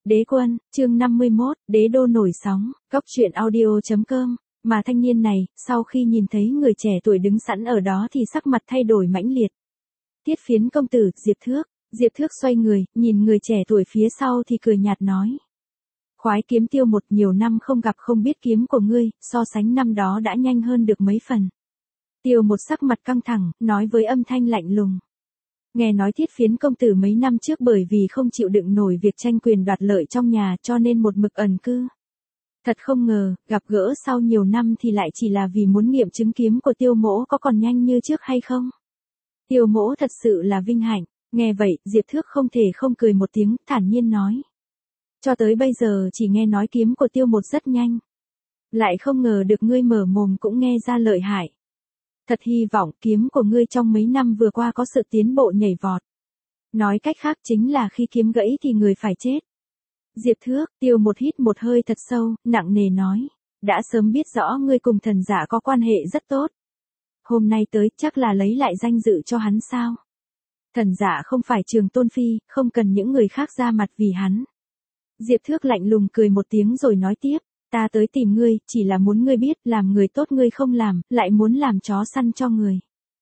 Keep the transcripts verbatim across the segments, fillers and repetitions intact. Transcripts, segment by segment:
Đế quân, chương năm mươi mốt, đế đô nổi sóng, góc truyện audio chấm com. Mà thanh niên này, sau khi nhìn thấy người trẻ tuổi đứng sẵn ở đó thì sắc mặt thay đổi mãnh liệt. Tiết Phiến công tử, Diệp Thước. Diệp Thước xoay người, nhìn người trẻ tuổi phía sau thì cười nhạt nói. Khoái kiếm Tiêu một, nhiều năm không gặp không biết kiếm của ngươi, so sánh năm đó đã nhanh hơn được mấy phần. Tiêu một sắc mặt căng thẳng, nói với âm thanh lạnh lùng. Nghe nói Thiết Phiến công tử mấy năm trước bởi vì không chịu đựng nổi việc tranh quyền đoạt lợi trong nhà cho nên một mực ẩn cư. Thật không ngờ, gặp gỡ sau nhiều năm thì lại chỉ là vì muốn nghiệm chứng kiếm của Tiêu mỗ có còn nhanh như trước hay không. Tiêu mỗ thật sự là vinh hạnh. Nghe vậy, Diệp Thước không thể không cười một tiếng, thản nhiên nói. Cho tới bây giờ chỉ nghe nói kiếm của Tiêu một rất nhanh. Lại không ngờ được ngươi mở mồm cũng nghe ra lợi hại. Thật hy vọng kiếm của ngươi trong mấy năm vừa qua có sự tiến bộ nhảy vọt. Nói cách khác chính là khi kiếm gãy thì người phải chết. Diệp Thước, Tiêu một hít một hơi thật sâu, nặng nề nói. Đã sớm biết rõ ngươi cùng thần giả có quan hệ rất tốt. Hôm nay tới chắc là lấy lại danh dự cho hắn sao? Thần giả không phải Trường Tôn Phi, không cần những người khác ra mặt vì hắn. Diệp Thước lạnh lùng cười một tiếng rồi nói tiếp. Ta tới tìm ngươi, chỉ là muốn ngươi biết, làm người tốt ngươi không làm, lại muốn làm chó săn cho người.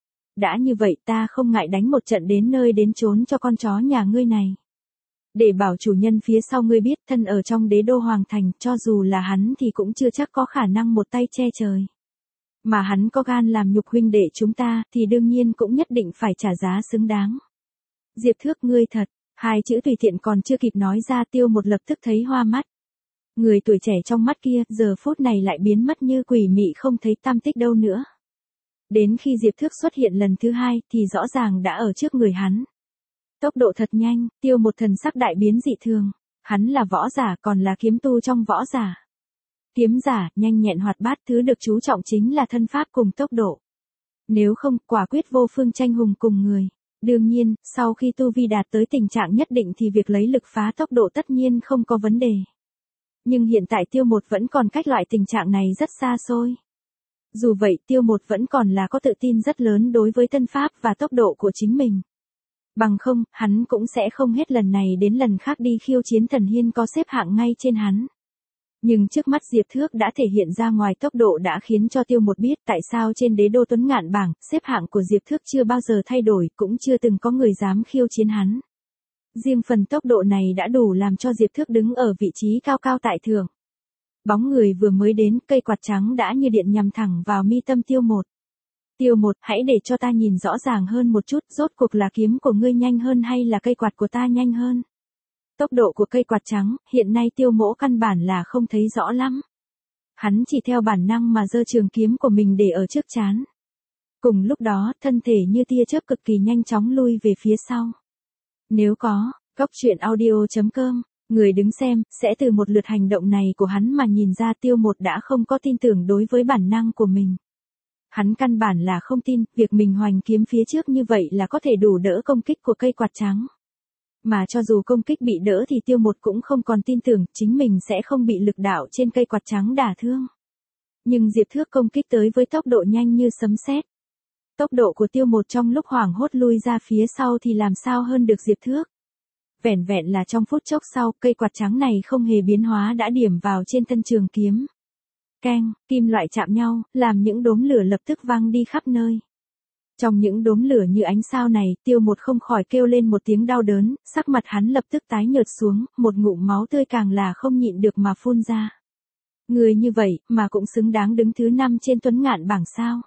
Đã như vậy ta không ngại đánh một trận đến nơi đến chốn cho con chó nhà ngươi này. Để bảo chủ nhân phía sau ngươi biết thân ở trong đế đô hoàng thành, cho dù là hắn thì cũng chưa chắc có khả năng một tay che trời. Mà hắn có gan làm nhục huynh đệ chúng ta, thì đương nhiên cũng nhất định phải trả giá xứng đáng. Diệp Thước ngươi thật, hai chữ tùy tiện còn chưa kịp nói ra Tiêu một lập tức thấy hoa mắt. Người tuổi trẻ trong mắt kia, giờ phút này lại biến mất như quỷ mị không thấy tăm tích đâu nữa. Đến khi Diệp Thước xuất hiện lần thứ hai, thì rõ ràng đã ở trước người hắn. Tốc độ thật nhanh, Tiêu một thần sắc đại biến dị thường. Hắn là võ giả còn là kiếm tu trong võ giả. Kiếm giả, nhanh nhẹn hoạt bát, thứ được chú trọng chính là thân pháp cùng tốc độ. Nếu không, quả quyết vô phương tranh hùng cùng người. Đương nhiên, sau khi tu vi đạt tới tình trạng nhất định thì việc lấy lực phá tốc độ tất nhiên không có vấn đề. Nhưng hiện tại Tiêu một vẫn còn cách loại tình trạng này rất xa xôi. Dù vậy Tiêu một vẫn còn là có tự tin rất lớn đối với thân pháp và tốc độ của chính mình. Bằng không, hắn cũng sẽ không hết lần này đến lần khác đi khiêu chiến Thần Hiên có xếp hạng ngay trên hắn. Nhưng trước mắt Diệp Thước đã thể hiện ra ngoài tốc độ đã khiến cho Tiêu một biết tại sao trên đế đô Tuấn Ngạn bảng, xếp hạng của Diệp Thước chưa bao giờ thay đổi, cũng chưa từng có người dám khiêu chiến hắn. Riêng phần tốc độ này đã đủ làm cho Diệp Thước đứng ở vị trí cao cao tại thượng. Bóng người vừa mới đến, cây quạt trắng đã như điện nhằm thẳng vào mi tâm Tiêu một. Tiêu một, hãy để cho ta nhìn rõ ràng hơn một chút, rốt cuộc là kiếm của ngươi nhanh hơn hay là cây quạt của ta nhanh hơn. Tốc độ của cây quạt trắng, hiện nay Tiêu mỗ căn bản là không thấy rõ lắm. Hắn chỉ theo bản năng mà giơ trường kiếm của mình để ở trước trán. Cùng lúc đó, thân thể như tia chớp cực kỳ nhanh chóng lui về phía sau. Nếu có, góc truyện audio chấm com, người đứng xem, sẽ từ một lượt hành động này của hắn mà nhìn ra Tiêu một đã không có tin tưởng đối với bản năng của mình. Hắn căn bản là không tin, việc mình hoành kiếm phía trước như vậy là có thể đủ đỡ công kích của cây quạt trắng. Mà cho dù công kích bị đỡ thì Tiêu một cũng không còn tin tưởng chính mình sẽ không bị lực đạo trên cây quạt trắng đả thương. Nhưng Diệp Thước công kích tới với tốc độ nhanh như sấm sét. Tốc độ của Tiêu một trong lúc hoảng hốt lui ra phía sau thì làm sao hơn được Diệp Thước. Vẻn vẹn là trong phút chốc sau, cây quạt trắng này không hề biến hóa đã điểm vào trên thân trường kiếm. Keng, kim loại chạm nhau, làm những đốm lửa lập tức văng đi khắp nơi. Trong những đốm lửa như ánh sao này, Tiêu một không khỏi kêu lên một tiếng đau đớn, sắc mặt hắn lập tức tái nhợt xuống, một ngụm máu tươi càng là không nhịn được mà phun ra. Người như vậy, mà cũng xứng đáng đứng thứ năm trên Tuấn Ngạn bảng sao.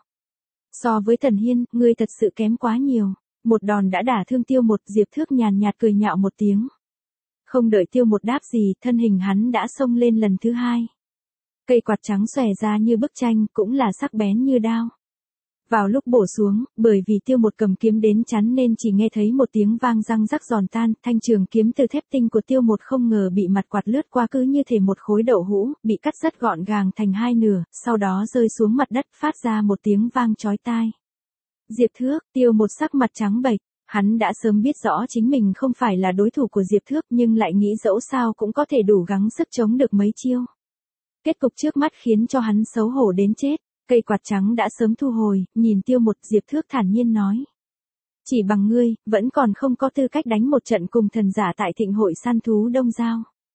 So với Thần Hiên, ngươi thật sự kém quá nhiều. Một đòn đã đả thương Tiêu một, Diệp Thước nhàn nhạt cười nhạo một tiếng. Không đợi Tiêu một đáp gì, thân hình hắn đã xông lên lần thứ hai. Cây quạt trắng xòe ra như bức tranh, cũng là sắc bén như đao. Vào lúc bổ xuống, bởi vì Tiêu một cầm kiếm đến chắn nên chỉ nghe thấy một tiếng vang răng rắc giòn tan, thanh trường kiếm từ thép tinh của Tiêu một không ngờ bị mặt quạt lướt qua cứ như thể một khối đậu hũ, bị cắt rất gọn gàng thành hai nửa, sau đó rơi xuống mặt đất phát ra một tiếng vang chói tai. Diệp Thước, Tiêu một sắc mặt trắng bệch, hắn đã sớm biết rõ chính mình không phải là đối thủ của Diệp Thước nhưng lại nghĩ dẫu sao cũng có thể đủ gắng sức chống được mấy chiêu. Kết cục trước mắt khiến cho hắn xấu hổ đến chết. Cây quạt trắng đã sớm thu hồi, nhìn Tiêu một, Diệp Thước thản nhiên nói. Chỉ bằng ngươi, vẫn còn không có tư cách đánh một trận cùng thần giả tại thịnh hội săn thú Đông Giao.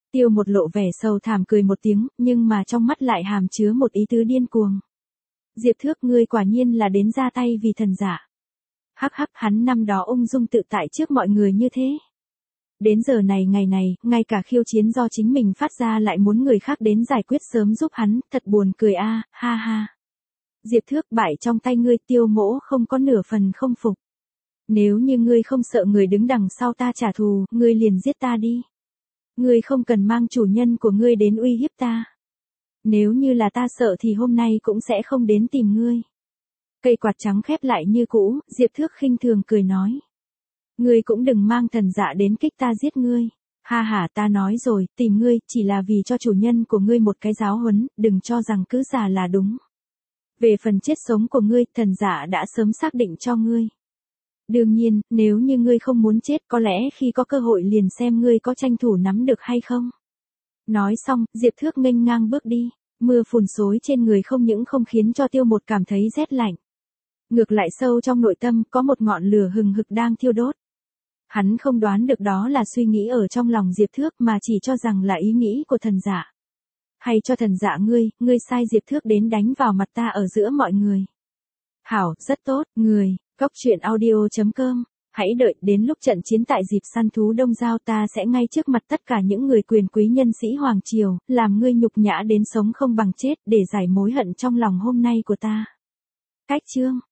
Tiêu một lộ vẻ sầu thảm cười một tiếng, nhưng mà trong mắt lại hàm chứa một ý tứ điên cuồng. Diệp Thước, ngươi quả nhiên là đến ra tay vì thần giả. Hắc hắc, hắn năm đó ung dung tự tại trước mọi người như thế. Đến giờ này ngày này, ngay cả khiêu chiến do chính mình phát ra lại muốn người khác đến giải quyết sớm giúp hắn, thật buồn cười a, ha ha. Diệp Thước, bại trong tay ngươi, Tiêu mỗ không có nửa phần không phục. Nếu như ngươi không sợ người đứng đằng sau ta trả thù, ngươi liền giết ta đi. Ngươi không cần mang chủ nhân của ngươi đến uy hiếp ta. Nếu như là ta sợ thì hôm nay cũng sẽ không đến tìm ngươi. Cây quạt trắng khép lại như cũ, Diệp Thước khinh thường cười nói. Ngươi cũng đừng mang thần dạ đến kích ta giết ngươi. Ha ha, ta nói rồi, tìm ngươi chỉ là vì cho chủ nhân của ngươi một cái giáo huấn, đừng cho rằng cứ giả là đúng. Về phần chết sống của ngươi, thần dạ đã sớm xác định cho ngươi. Đương nhiên, nếu như ngươi không muốn chết, có lẽ khi có cơ hội liền xem ngươi có tranh thủ nắm được hay không. Nói xong, Diệp Thước nghênh ngang bước đi. Mưa phùn xối trên người không những không khiến cho Tiêu Một cảm thấy rét lạnh. Ngược lại sâu trong nội tâm có một ngọn lửa hừng hực đang thiêu đốt. Hắn không đoán được đó là suy nghĩ ở trong lòng Diệp Thước mà chỉ cho rằng là ý nghĩ của thần giả. Hay cho thần giả ngươi, ngươi sai Diệp Thước đến đánh vào mặt ta ở giữa mọi người. Hảo, rất tốt, người, góc truyện audio chấm com. Hãy đợi đến lúc trận chiến tại dịp săn thú Đông Giao ta sẽ ngay trước mặt tất cả những người quyền quý nhân sĩ Hoàng Triều, làm ngươi nhục nhã đến sống không bằng chết để giải mối hận trong lòng hôm nay của ta. Cách chương